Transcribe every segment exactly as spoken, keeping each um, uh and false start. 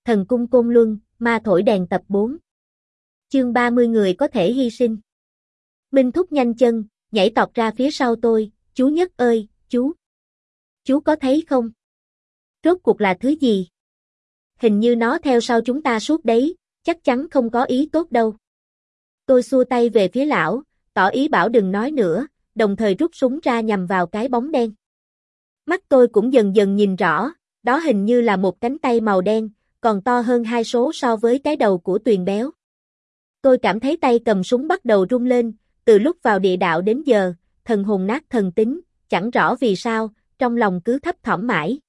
Thần cung Côn Luân, ma thổi đèn tập bốn. Chương ba mươi người có thể hy sinh. Minh Thúc nhanh chân, nhảy tọt ra phía sau tôi, chú Nhất ơi, chú. Chú có thấy không? Rốt cuộc là thứ gì? Hình như nó theo sau chúng ta suốt đấy, chắc chắn không có ý tốt đâu. Tôi xua tay về phía lão, tỏ ý bảo đừng nói nữa, đồng thời rút súng ra nhằm vào cái bóng đen. Mắt tôi cũng dần dần nhìn rõ, đó hình như là một cánh tay màu đen, còn to hơn hai số so với cái đầu của Tuyền béo. Tôi cảm thấy tay cầm súng bắt đầu rung lên, từ lúc vào địa đạo đến giờ, thần hồn nát thần tính, chẳng rõ vì sao, trong lòng cứ thấp thỏm mãi.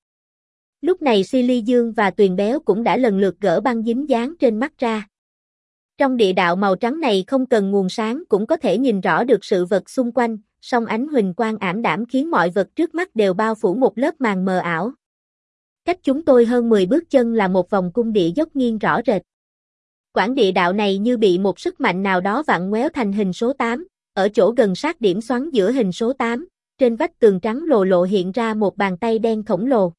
Lúc này Silly Dương và Tuyền béo cũng đã lần lượt gỡ băng dính dáng trên mắt ra. Trong địa đạo màu trắng này không cần nguồn sáng cũng có thể nhìn rõ được sự vật xung quanh, song ánh huỳnh quang ảm đạm khiến mọi vật trước mắt đều bao phủ một lớp màn mờ ảo. Cách chúng tôi hơn mười bước chân là một vòng cung địa dốc nghiêng rõ rệt. Quãng địa đạo này như bị một sức mạnh nào đó vặn ngoéo thành hình số tám, ở chỗ gần sát điểm xoắn giữa hình số tám, trên vách tường trắng lồ lộ hiện ra một bàn tay đen khổng lồ.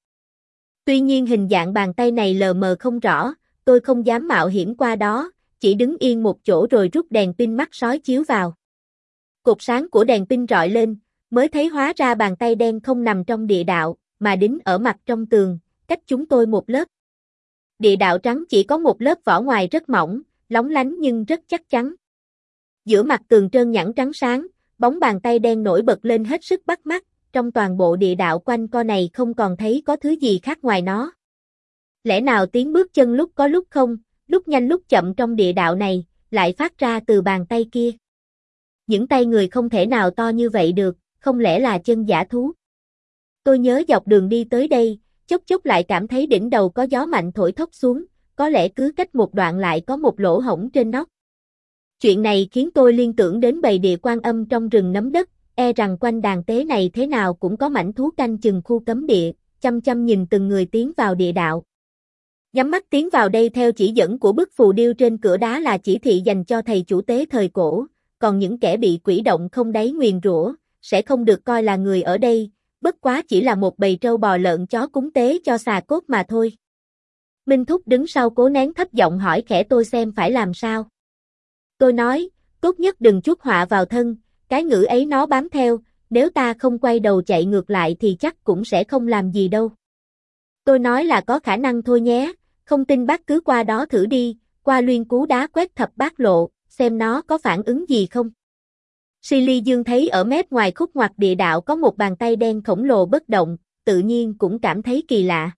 Tuy nhiên hình dạng bàn tay này lờ mờ không rõ, tôi không dám mạo hiểm qua đó, chỉ đứng yên một chỗ rồi rút đèn pin mắt sói chiếu vào. Cột sáng của đèn pin rọi lên, mới thấy hóa ra bàn tay đen không nằm trong địa đạo, mà đính ở mặt trong tường, cách chúng tôi một lớp. Địa đạo trắng chỉ có một lớp vỏ ngoài rất mỏng, lóng lánh nhưng rất chắc chắn. Giữa mặt tường trơn nhẵn trắng sáng, bóng bàn tay đen nổi bật lên hết sức bắt mắt, trong toàn bộ địa đạo quanh co này không còn thấy có thứ gì khác ngoài nó. Lẽ nào tiếng bước chân lúc có lúc không, lúc nhanh lúc chậm trong địa đạo này, lại phát ra từ bàn tay kia? Những tay người không thể nào to như vậy được, không lẽ là chân dã thú? Tôi nhớ dọc đường đi tới đây, chốc chốc lại cảm thấy đỉnh đầu có gió mạnh thổi thốc xuống, có lẽ cứ cách một đoạn lại có một lỗ hổng trên nóc. Chuyện này khiến tôi liên tưởng đến bầy địa quan âm trong rừng nấm đất, e rằng quanh đàn tế này thế nào cũng có mảnh thú canh chừng khu cấm địa, chăm chăm nhìn từng người tiến vào địa đạo. Nhắm mắt tiến vào đây theo chỉ dẫn của bức phù điêu trên cửa đá là chỉ thị dành cho thầy chủ tế thời cổ, còn những kẻ bị quỷ động không đáy nguyền rủa sẽ không được coi là người ở đây, bất quá chỉ là một bầy trâu bò lợn chó cúng tế cho xà cốt mà thôi. Minh Thúc đứng sau cố nén thấp giọng hỏi khẽ tôi xem phải làm sao. Tôi nói, tốt nhất đừng chuốc họa vào thân, cái ngữ ấy nó bám theo, nếu ta không quay đầu chạy ngược lại thì chắc cũng sẽ không làm gì đâu. Tôi nói là có khả năng thôi nhé, không tin bác cứ qua đó thử đi, qua luyên cú đá quét thập bát lộ, xem nó có phản ứng gì không. Silly Dương thấy ở mép ngoài khúc ngoặt địa đạo có một bàn tay đen khổng lồ bất động, tự nhiên cũng cảm thấy kỳ lạ.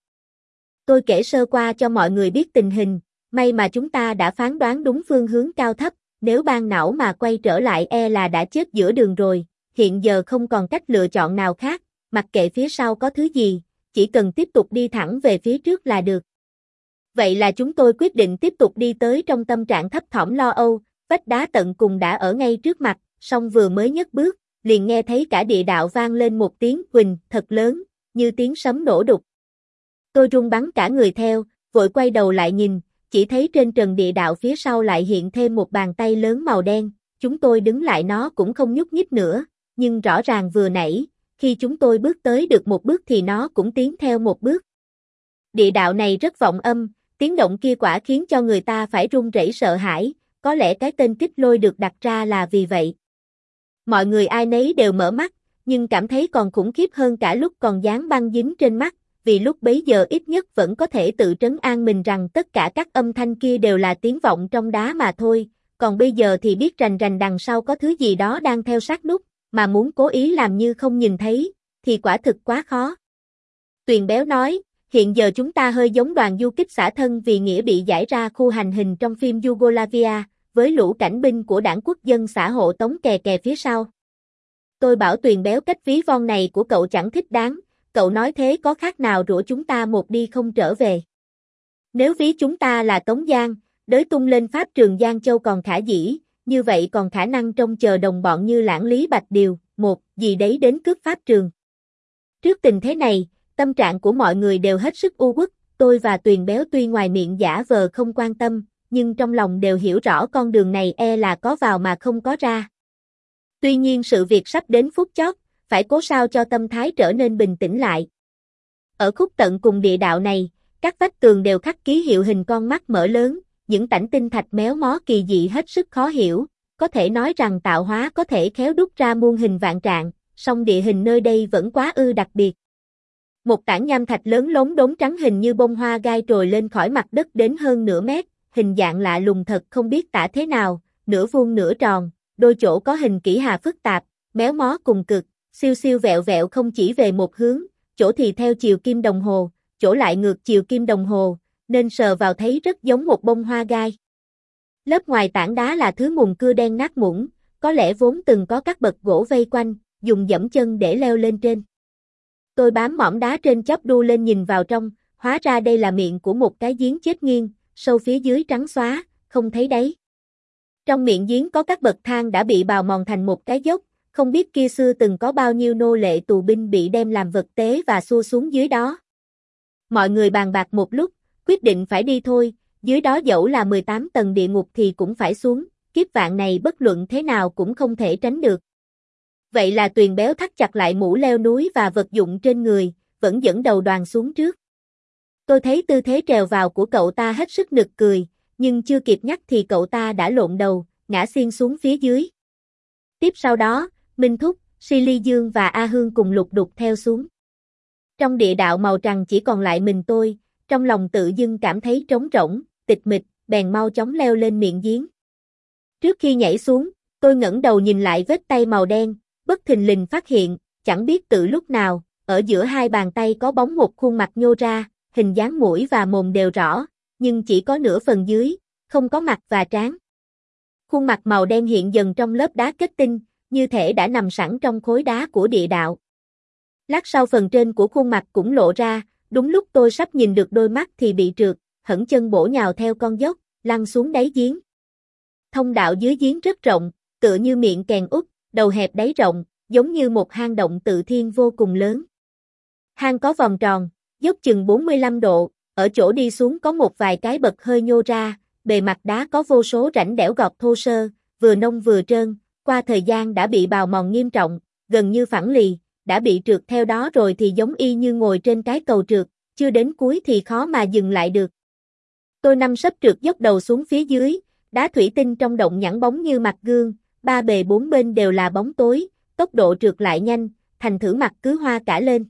Tôi kể sơ qua cho mọi người biết tình hình, may mà chúng ta đã phán đoán đúng phương hướng cao thấp, nếu ban não mà quay trở lại e là đã chết giữa đường rồi, hiện giờ không còn cách lựa chọn nào khác, mặc kệ phía sau có thứ gì, chỉ cần tiếp tục đi thẳng về phía trước là được. Vậy là chúng tôi quyết định tiếp tục đi tới trong tâm trạng thấp thỏm lo âu, vách đá tận cùng đã ở ngay trước mặt, song vừa mới nhấc bước, liền nghe thấy cả địa đạo vang lên một tiếng huỳnh thật lớn, như tiếng sấm nổ đục. Tôi run bắn cả người theo, vội quay đầu lại nhìn, chỉ thấy trên trần địa đạo phía sau lại hiện thêm một bàn tay lớn màu đen, chúng tôi đứng lại nó cũng không nhúc nhích nữa, nhưng rõ ràng vừa nãy, khi chúng tôi bước tới được một bước thì nó cũng tiến theo một bước. Địa đạo này rất vọng âm, tiếng động kia quả khiến cho người ta phải run rẩy sợ hãi, có lẽ cái tên kích lôi được đặt ra là vì vậy. Mọi người ai nấy đều mở mắt, nhưng cảm thấy còn khủng khiếp hơn cả lúc còn dán băng dính trên mắt, vì lúc bấy giờ ít nhất vẫn có thể tự trấn an mình rằng tất cả các âm thanh kia đều là tiếng vọng trong đá mà thôi, còn bây giờ thì biết rành rành đằng sau có thứ gì đó đang theo sát nút, mà muốn cố ý làm như không nhìn thấy, thì quả thực quá khó. Tuyền béo nói, hiện giờ chúng ta hơi giống đoàn du kích xả thân vì nghĩa bị giải ra khu hành hình trong phim Yugoslavia, với lũ cảnh binh của đảng quốc dân xã hộ tống kè kè phía sau. Tôi bảo Tuyền béo cách ví von này của cậu chẳng thích đáng, cậu nói thế có khác nào rủa chúng ta một đi không trở về. Nếu ví chúng ta là Tống Giang, đới tung lên pháp trường Giang Châu còn khả dĩ, như vậy còn khả năng trông chờ đồng bọn như Lãng Lý Bạch Điều, một gì đấy đến cướp pháp trường. Trước tình thế này, tâm trạng của mọi người đều hết sức u uất, tôi và Tuyền béo tuy ngoài miệng giả vờ không quan tâm, nhưng trong lòng đều hiểu rõ con đường này e là có vào mà không có ra. Tuy nhiên sự việc sắp đến phút chót, phải cố sao cho tâm thái trở nên bình tĩnh lại. Ở khúc tận cùng địa đạo này, Các vách tường đều khắc ký hiệu hình con mắt mở lớn, những tảnh tinh thạch méo mó kỳ dị hết sức khó hiểu, có thể nói rằng tạo hóa có thể khéo đúc ra muôn hình vạn trạng, song địa hình nơi đây vẫn quá ư đặc biệt. Một tảng nham thạch lớn lốm đốm trắng hình như bông hoa gai trồi lên khỏi mặt đất đến hơn nửa mét, hình dạng lạ lùng thật không biết tả thế nào, nửa vuông nửa tròn, đôi chỗ có hình kỷ hà phức tạp, méo mó cùng cực, siêu siêu vẹo vẹo không chỉ về một hướng, chỗ thì theo chiều kim đồng hồ, chỗ lại ngược chiều kim đồng hồ, nên sờ vào thấy rất giống một bông hoa gai. Lớp ngoài tảng đá là thứ mùn cưa đen nát mũng, có lẽ vốn từng có các bậc gỗ vây quanh, dùng dẫm chân để leo lên trên. Tôi bám mỏm đá trên chóp đu lên nhìn vào trong, hóa ra đây là miệng của một cái giếng chết nghiêng, sâu phía dưới trắng xóa, không thấy đáy. Trong miệng giếng có các bậc thang đã bị bào mòn thành một cái dốc, không biết kia xưa từng có bao nhiêu nô lệ tù binh bị đem làm vật tế và xua xuống dưới đó. Mọi người bàn bạc một lúc, quyết định phải đi thôi, dưới đó dẫu là mười tám tầng địa ngục thì cũng phải xuống, kiếp vạn này bất luận thế nào cũng không thể tránh được. Vậy là Tuyền béo thắt chặt lại mũ leo núi và vật dụng trên người, vẫn dẫn đầu đoàn xuống trước. Tôi thấy tư thế trèo vào của cậu ta hết sức nực cười, nhưng chưa kịp nhắc thì cậu ta đã lộn đầu, ngã xiên xuống phía dưới. Tiếp sau đó, Minh Thúc, Si Ly Dương và A Hương cùng lục đục theo xuống. Trong địa đạo màu trắng chỉ còn lại mình tôi, trong lòng tự dưng cảm thấy trống rỗng, tịch mịch, bèn mau chóng leo lên miệng giếng. Trước khi nhảy xuống, tôi ngẩng đầu nhìn lại vết tay màu đen, bất thình lình phát hiện, chẳng biết từ lúc nào, ở giữa hai bàn tay có bóng một khuôn mặt nhô ra, hình dáng mũi và mồm đều rõ, nhưng chỉ có nửa phần dưới, không có mặt và trán. Khuôn mặt màu đen hiện dần trong lớp đá kết tinh, như thể đã nằm sẵn trong khối đá của địa đạo. Lát sau phần trên của khuôn mặt cũng lộ ra, đúng lúc tôi sắp nhìn được đôi mắt thì bị trượt, hẫng chân bổ nhào theo con dốc, lăn xuống đáy giếng. Thông đạo dưới giếng rất rộng, tựa như miệng kèn út, đầu hẹp đáy rộng, giống như một hang động tự thiên vô cùng lớn. Hang có vòng tròn, dốc chừng bốn mươi lăm độ, ở chỗ đi xuống có một vài cái bậc hơi nhô ra, bề mặt đá có vô số rãnh đẽo gọt thô sơ, vừa nông vừa trơn, qua thời gian đã bị bào mòn nghiêm trọng, gần như phẳng lì, đã bị trượt theo đó rồi thì giống y như ngồi trên cái cầu trượt, chưa đến cuối thì khó mà dừng lại được. Tôi năm sấp trượt dốc đầu xuống phía dưới, đá thủy tinh trong động nhẵn bóng như mặt gương, ba bề bốn bên đều là bóng tối, tốc độ trượt lại nhanh, thành thử mặt cứ hoa cả lên.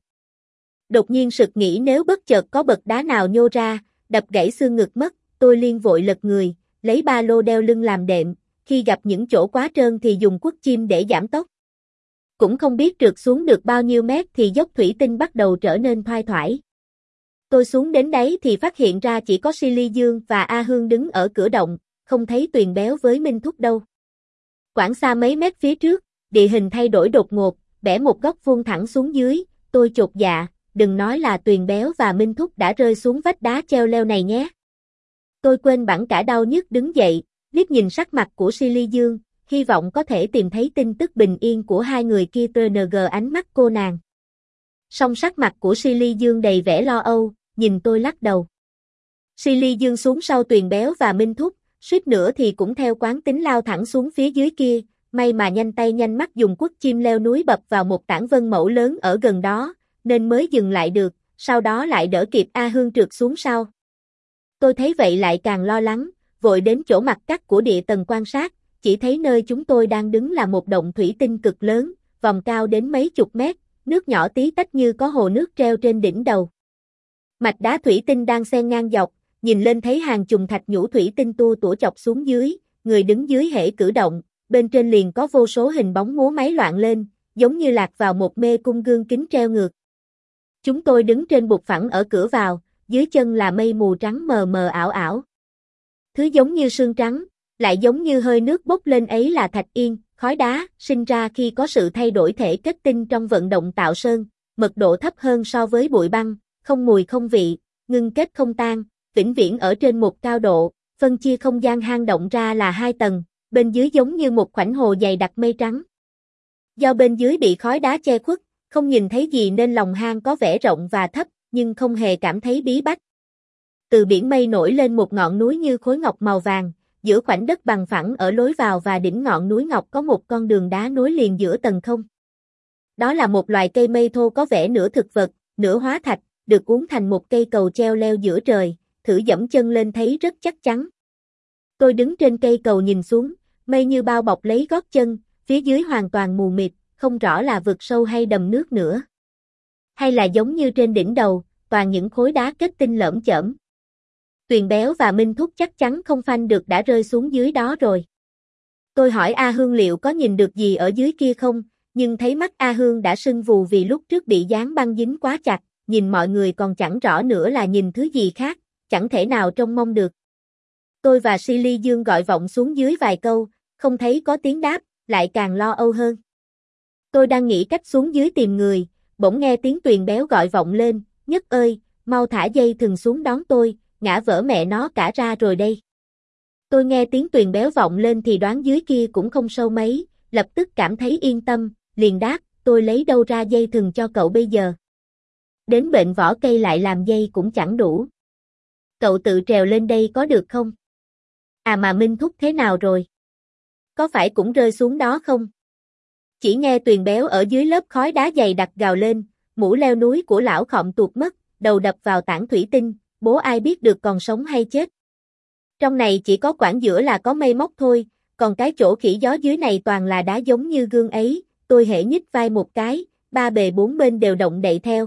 Đột nhiên sực nghĩ nếu bất chợt có bậc đá nào nhô ra, đập gãy xương ngực mất, tôi liền vội lật người, lấy ba lô đeo lưng làm đệm, khi gặp những chỗ quá trơn thì dùng quất chim để giảm tốc. Cũng không biết trượt xuống được bao nhiêu mét thì dốc thủy tinh bắt đầu trở nên thoai thoải. Tôi xuống đến đấy thì phát hiện ra chỉ có Si Ly Dương và A Hương đứng ở cửa động, không thấy Tuyền béo với Minh Thúc đâu. Quãng xa mấy mét phía trước, địa hình thay đổi đột ngột, bẻ một góc vuông thẳng xuống dưới, tôi chột dạ, đừng nói là Tuyền béo và Minh Thúc đã rơi xuống vách đá treo leo này nhé. Tôi quên bẵng cả đau nhức đứng dậy, liếc nhìn sắc mặt của Si Ly Dương, hy vọng có thể tìm thấy tin tức bình yên của hai người kia tê en giê ánh mắt cô nàng. Song sắc mặt của Si Ly Dương đầy vẻ lo âu, nhìn tôi lắc đầu. Si Ly Dương xuống sau Tuyền béo và Minh Thúc, suýt nữa thì cũng theo quán tính lao thẳng xuống phía dưới kia, may mà nhanh tay nhanh mắt dùng quất chim leo núi bập vào một tảng vân mẫu lớn ở gần đó, nên mới dừng lại được, sau đó lại đỡ kịp A Hương trượt xuống sau. Tôi thấy vậy lại càng lo lắng, vội đến chỗ mặt cắt của địa tầng quan sát, chỉ thấy nơi chúng tôi đang đứng là một động thủy tinh cực lớn, vòng cao đến mấy chục mét, nước nhỏ tí tách như có hồ nước treo trên đỉnh đầu. Mạch đá thủy tinh đang xen ngang dọc, nhìn lên thấy hàng chùm thạch nhũ thủy tinh tua tủa chọc xuống dưới, người đứng dưới hễ cử động, bên trên liền có vô số hình bóng múa máy loạn lên, giống như lạc vào một mê cung gương kính treo ngược. Chúng tôi đứng trên bục phẳng ở cửa vào, dưới chân là mây mù trắng mờ mờ ảo ảo. Thứ giống như sương trắng, lại giống như hơi nước bốc lên ấy là thạch yên, khói đá, sinh ra khi có sự thay đổi thể kết tinh trong vận động tạo sơn, mật độ thấp hơn so với bụi băng, không mùi không vị, ngưng kết không tan, vĩnh viễn ở trên một cao độ, phân chia không gian hang động ra là hai tầng, bên dưới giống như một khoảnh hồ dày đặc mây trắng. Do bên dưới bị khói đá che khuất, không nhìn thấy gì nên lòng hang có vẻ rộng và thấp, nhưng không hề cảm thấy bí bách. Từ biển mây nổi lên một ngọn núi như khối ngọc màu vàng, giữa khoảnh đất bằng phẳng ở lối vào và đỉnh ngọn núi ngọc có một con đường đá nối liền giữa tầng không. Đó là một loài cây mây thô có vẻ nửa thực vật, nửa hóa thạch, được uốn thành một cây cầu treo leo giữa trời, thử dẫm chân lên thấy rất chắc chắn. Tôi đứng trên cây cầu nhìn xuống, mây như bao bọc lấy gót chân, phía dưới hoàn toàn mù mịt, không rõ là vực sâu hay đầm nước nữa. Hay là giống như trên đỉnh đầu, toàn những khối đá kết tinh lởm chởm. Tuyền Béo và Minh Thúc chắc chắn không phanh được đã rơi xuống dưới đó rồi. Tôi hỏi A Hương liệu có nhìn được gì ở dưới kia không, nhưng thấy mắt A Hương đã sưng vù vì lúc trước bị dán băng dính quá chặt, nhìn mọi người còn chẳng rõ nữa là nhìn thứ gì khác, chẳng thể nào trông mong được. Tôi và Silly Dương gọi vọng xuống dưới vài câu, không thấy có tiếng đáp, lại càng lo âu hơn. Tôi đang nghĩ cách xuống dưới tìm người, bỗng nghe tiếng Tuyền Béo gọi vọng lên, Nhất ơi, mau thả dây thừng xuống đón tôi, ngã vỡ mẹ nó cả ra rồi đây. Tôi nghe tiếng Tuyền Béo vọng lên thì đoán dưới kia cũng không sâu mấy, lập tức cảm thấy yên tâm, liền đáp, tôi lấy đâu ra dây thừng cho cậu bây giờ. Đến bệnh vỏ cây lại làm dây cũng chẳng đủ. Cậu tự trèo lên đây có được không? À mà Minh Thúc thế nào rồi? Có phải cũng rơi xuống đó không? Chỉ nghe Tuyền Béo ở dưới lớp khói đá dày đặc gào lên, mũ leo núi của lão khọm tuột mất, đầu đập vào tảng thủy tinh, bố ai biết được còn sống hay chết. Trong này chỉ có quãng giữa là có mây móc thôi, còn cái chỗ khỉ gió dưới này toàn là đá giống như gương ấy, tôi hễ nhích vai một cái, ba bề bốn bên đều động đậy theo.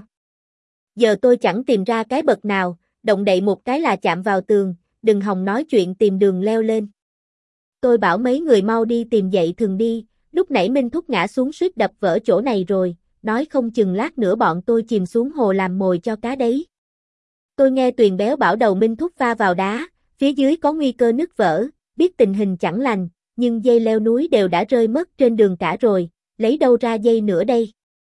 Giờ tôi chẳng tìm ra cái bậc nào, động đậy một cái là chạm vào tường, đừng hòng nói chuyện tìm đường leo lên. Tôi bảo mấy người mau đi tìm dậy thường đi, lúc nãy Minh Thúc ngã xuống suýt đập vỡ chỗ này rồi, nói không chừng lát nữa bọn tôi chìm xuống hồ làm mồi cho cá đấy. Tôi nghe Tuyền Béo bảo đầu Minh Thúc va vào đá, phía dưới có nguy cơ nứt vỡ, biết tình hình chẳng lành, nhưng dây leo núi đều đã rơi mất trên đường cả rồi, lấy đâu ra dây nữa đây.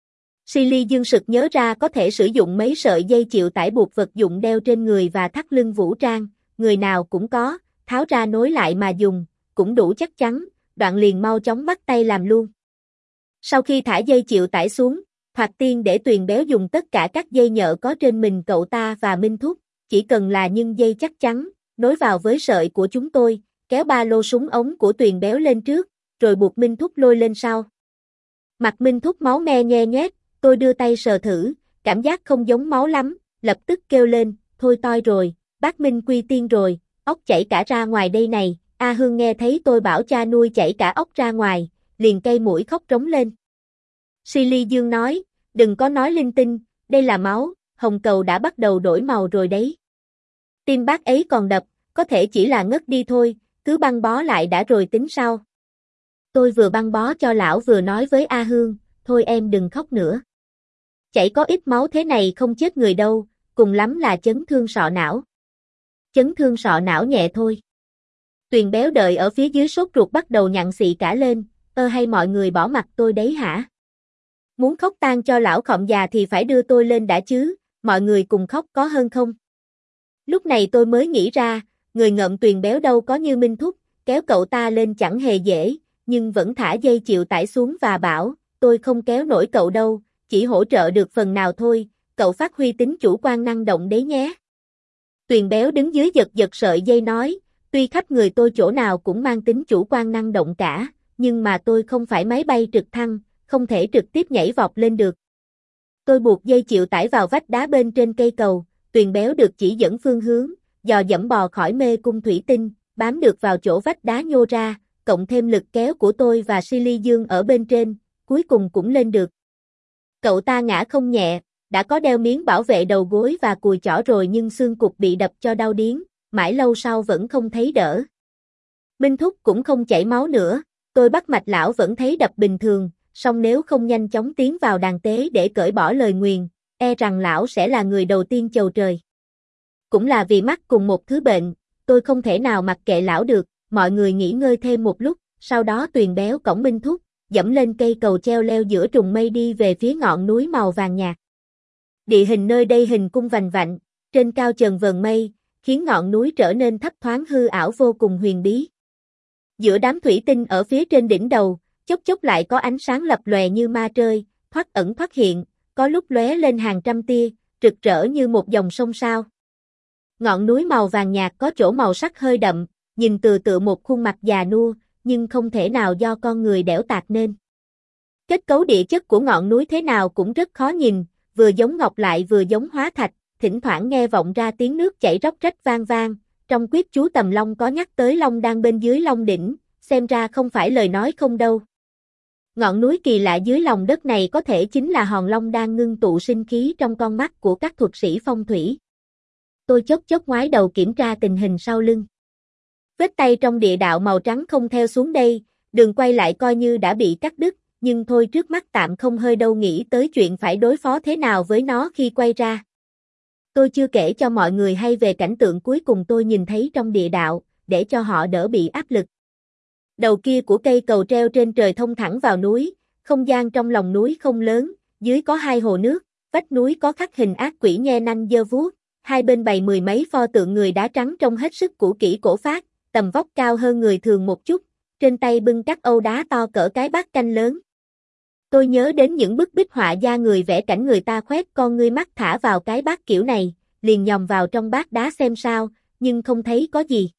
Silly Dương sực nhớ ra có thể sử dụng mấy sợi dây chịu tải buộc vật dụng đeo trên người và thắt lưng vũ trang, người nào cũng có, tháo ra nối lại mà dùng, cũng đủ chắc chắn, đoạn liền mau chóng bắt tay làm luôn. Sau khi thả dây chịu tải xuống, Thoạt Tiên để Tuyền Béo dùng tất cả các dây nhợ có trên mình cậu ta và Minh Thúc, chỉ cần là những dây chắc chắn, nối vào với sợi của chúng tôi, kéo ba lô súng ống của Tuyền Béo lên trước, rồi buộc Minh Thúc lôi lên sau. Mặt Minh Thúc máu me nhe nhét, tôi đưa tay sờ thử, cảm giác không giống máu lắm, lập tức kêu lên, thôi toi rồi, bác Minh quy tiên rồi, ốc chảy cả ra ngoài đây này. A Hương nghe thấy tôi bảo cha nuôi chảy cả ốc ra ngoài, liền cay mũi khóc trống lên. Silly Dương nói, đừng có nói linh tinh, đây là máu, hồng cầu đã bắt đầu đổi màu rồi đấy. Tim bác ấy còn đập, có thể chỉ là ngất đi thôi, cứ băng bó lại đã rồi tính sau. Tôi vừa băng bó cho lão vừa nói với A Hương, thôi em đừng khóc nữa. Chảy có ít máu thế này không chết người đâu, cùng lắm là chấn thương sọ não. Chấn thương sọ não nhẹ thôi. Tuyền Béo đợi ở phía dưới sốt ruột bắt đầu nhặn xị cả lên, ơ hay mọi người bỏ mặt tôi đấy hả? Muốn khóc tang cho lão khọm già thì phải đưa tôi lên đã chứ, mọi người cùng khóc có hơn không? Lúc này tôi mới nghĩ ra, người ngợm Tuyền Béo đâu có như Minh Thúc, kéo cậu ta lên chẳng hề dễ, nhưng vẫn thả dây chịu tải xuống và bảo, tôi không kéo nổi cậu đâu, chỉ hỗ trợ được phần nào thôi, cậu phát huy tính chủ quan năng động đấy nhé. Tuyền Béo đứng dưới giật giật sợi dây nói, tuy khắp người tôi chỗ nào cũng mang tính chủ quan năng động cả, nhưng mà tôi không phải máy bay trực thăng, không thể trực tiếp nhảy vọt lên được. Tôi buộc dây chịu tải vào vách đá bên trên cây cầu, Tuyền Béo được chỉ dẫn phương hướng, dò dẫm bò khỏi mê cung thủy tinh, bám được vào chỗ vách đá nhô ra, cộng thêm lực kéo của tôi và Silly Dương ở bên trên, cuối cùng cũng lên được. Cậu ta ngã không nhẹ, đã có đeo miếng bảo vệ đầu gối và cùi chỏ rồi nhưng xương cụt bị đập cho đau điếng, mãi lâu sau vẫn không thấy đỡ. Minh Thúc cũng không chảy máu nữa, tôi bắt mạch lão vẫn thấy đập bình thường, song nếu không nhanh chóng tiến vào đàn tế để cởi bỏ lời nguyền, e rằng lão sẽ là người đầu tiên chầu trời. Cũng là vì mắc cùng một thứ bệnh, tôi không thể nào mặc kệ lão được, mọi người nghỉ ngơi thêm một lúc, sau đó Tuyền Béo cõng Minh Thúc, dẫm lên cây cầu treo leo giữa trùng mây đi về phía ngọn núi màu vàng nhạt. Địa hình nơi đây hình cung vành vạnh, trên cao chờn vờn mây, khiến ngọn núi trở nên thấp thoáng hư ảo vô cùng huyền bí. Giữa đám thủy tinh ở phía trên đỉnh đầu, chốc chốc lại có ánh sáng lập lòe như ma trơi, thoát ẩn thoát hiện, có lúc lóe lên hàng trăm tia, rực rỡ như một dòng sông sao. Ngọn núi màu vàng nhạt có chỗ màu sắc hơi đậm, nhìn từ tựa một khuôn mặt già nua, nhưng không thể nào do con người đẽo tạc nên. Kết cấu địa chất của ngọn núi thế nào cũng rất khó nhìn, vừa giống ngọc lại vừa giống hóa thạch, thỉnh thoảng nghe vọng ra tiếng nước chảy róc rách vang vang, trong quyết chú Tầm Long có nhắc tới Long Đan bên dưới Long đỉnh, xem ra không phải lời nói không đâu. Ngọn núi kỳ lạ dưới lòng đất này có thể chính là hòn Long Đan ngưng tụ sinh khí trong con mắt của các thuật sĩ phong thủy. Tôi chốc chốc ngoái đầu kiểm tra tình hình sau lưng. Vết tay trong địa đạo màu trắng không theo xuống đây, đường quay lại coi như đã bị cắt đứt, nhưng thôi trước mắt tạm không hơi đâu nghĩ tới chuyện phải đối phó thế nào với nó khi quay ra. Tôi chưa kể cho mọi người hay về cảnh tượng cuối cùng tôi nhìn thấy trong địa đạo, để cho họ đỡ bị áp lực. Đầu kia của cây cầu treo trên trời thông thẳng vào núi, không gian trong lòng núi không lớn, dưới có hai hồ nước, vách núi có khắc hình ác quỷ nhe nanh giơ vuốt, hai bên bày mười mấy pho tượng người đá trắng trông hết sức cũ kỹ cổ phác, tầm vóc cao hơn người thường một chút, trên tay bưng các âu đá to cỡ cái bát canh lớn. Tôi nhớ đến những bức bích họa da người vẽ cảnh người ta khoét con ngươi mắt thả vào cái bát kiểu này, liền nhòm vào trong bát đá xem sao, nhưng không thấy có gì.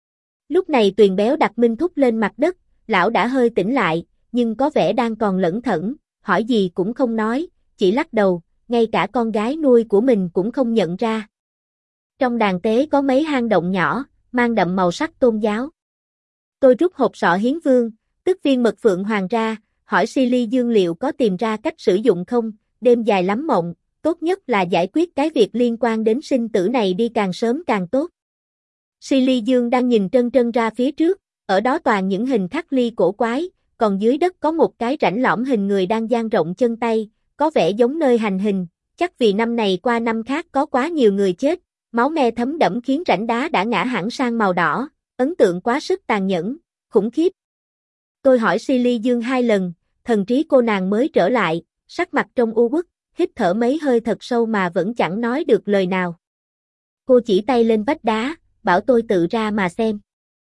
Lúc này Tuyền Béo đặt Minh Thúc lên mặt đất, lão đã hơi tỉnh lại, nhưng có vẻ đang còn lẩn thẩn, hỏi gì cũng không nói, chỉ lắc đầu, ngay cả con gái nuôi của mình cũng không nhận ra. Trong đàn tế có mấy hang động nhỏ, mang đậm màu sắc tôn giáo. Tôi rút hộp sọ hiến vương, tức viên mật phượng hoàng ra, hỏi Silly Dương liệu có tìm ra cách sử dụng không, đêm dài lắm mộng, tốt nhất là giải quyết cái việc liên quan đến sinh tử này đi càng sớm càng tốt. Silly Dương đang nhìn trân trân ra phía trước, ở đó toàn những hình khắc ly cổ quái, còn dưới đất có một cái rãnh lõm hình người đang dang rộng chân tay, có vẻ giống nơi hành hình, chắc vì năm này qua năm khác có quá nhiều người chết, máu me thấm đẫm khiến rãnh đá đã ngã hẳn sang màu đỏ, ấn tượng quá sức tàn nhẫn, khủng khiếp. Tôi hỏi Silly Dương hai lần, thần trí cô nàng mới trở lại, sắc mặt trông u uất, hít thở mấy hơi thật sâu mà vẫn chẳng nói được lời nào. Cô chỉ tay lên vách đá, bảo tôi tự ra mà xem.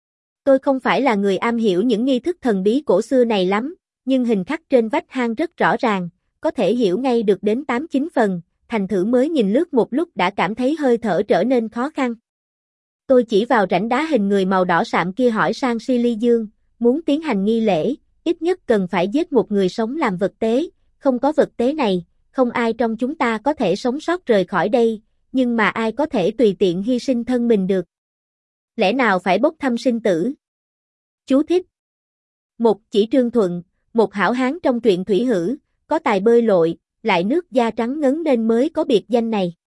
Tôi không phải là người am hiểu những nghi thức thần bí cổ xưa này lắm, nhưng hình khắc trên vách hang rất rõ ràng, có thể hiểu ngay được đến tám chín phần, thành thử mới nhìn lướt một lúc đã cảm thấy hơi thở trở nên khó khăn. Tôi chỉ vào rãnh đá hình người màu đỏ sạm kia hỏi sang Silly Dương, muốn tiến hành nghi lễ, ít nhất cần phải giết một người sống làm vật tế, không có vật tế này, không ai trong chúng ta có thể sống sót rời khỏi đây, nhưng mà ai có thể tùy tiện hy sinh thân mình được. Lẽ nào phải bốc thăm sinh tử? Chú thích. Một chỉ Trương Thuận, một hảo hán trong truyện thủy hử, có tài bơi lội, lại nước da trắng ngấn nên mới có biệt danh này.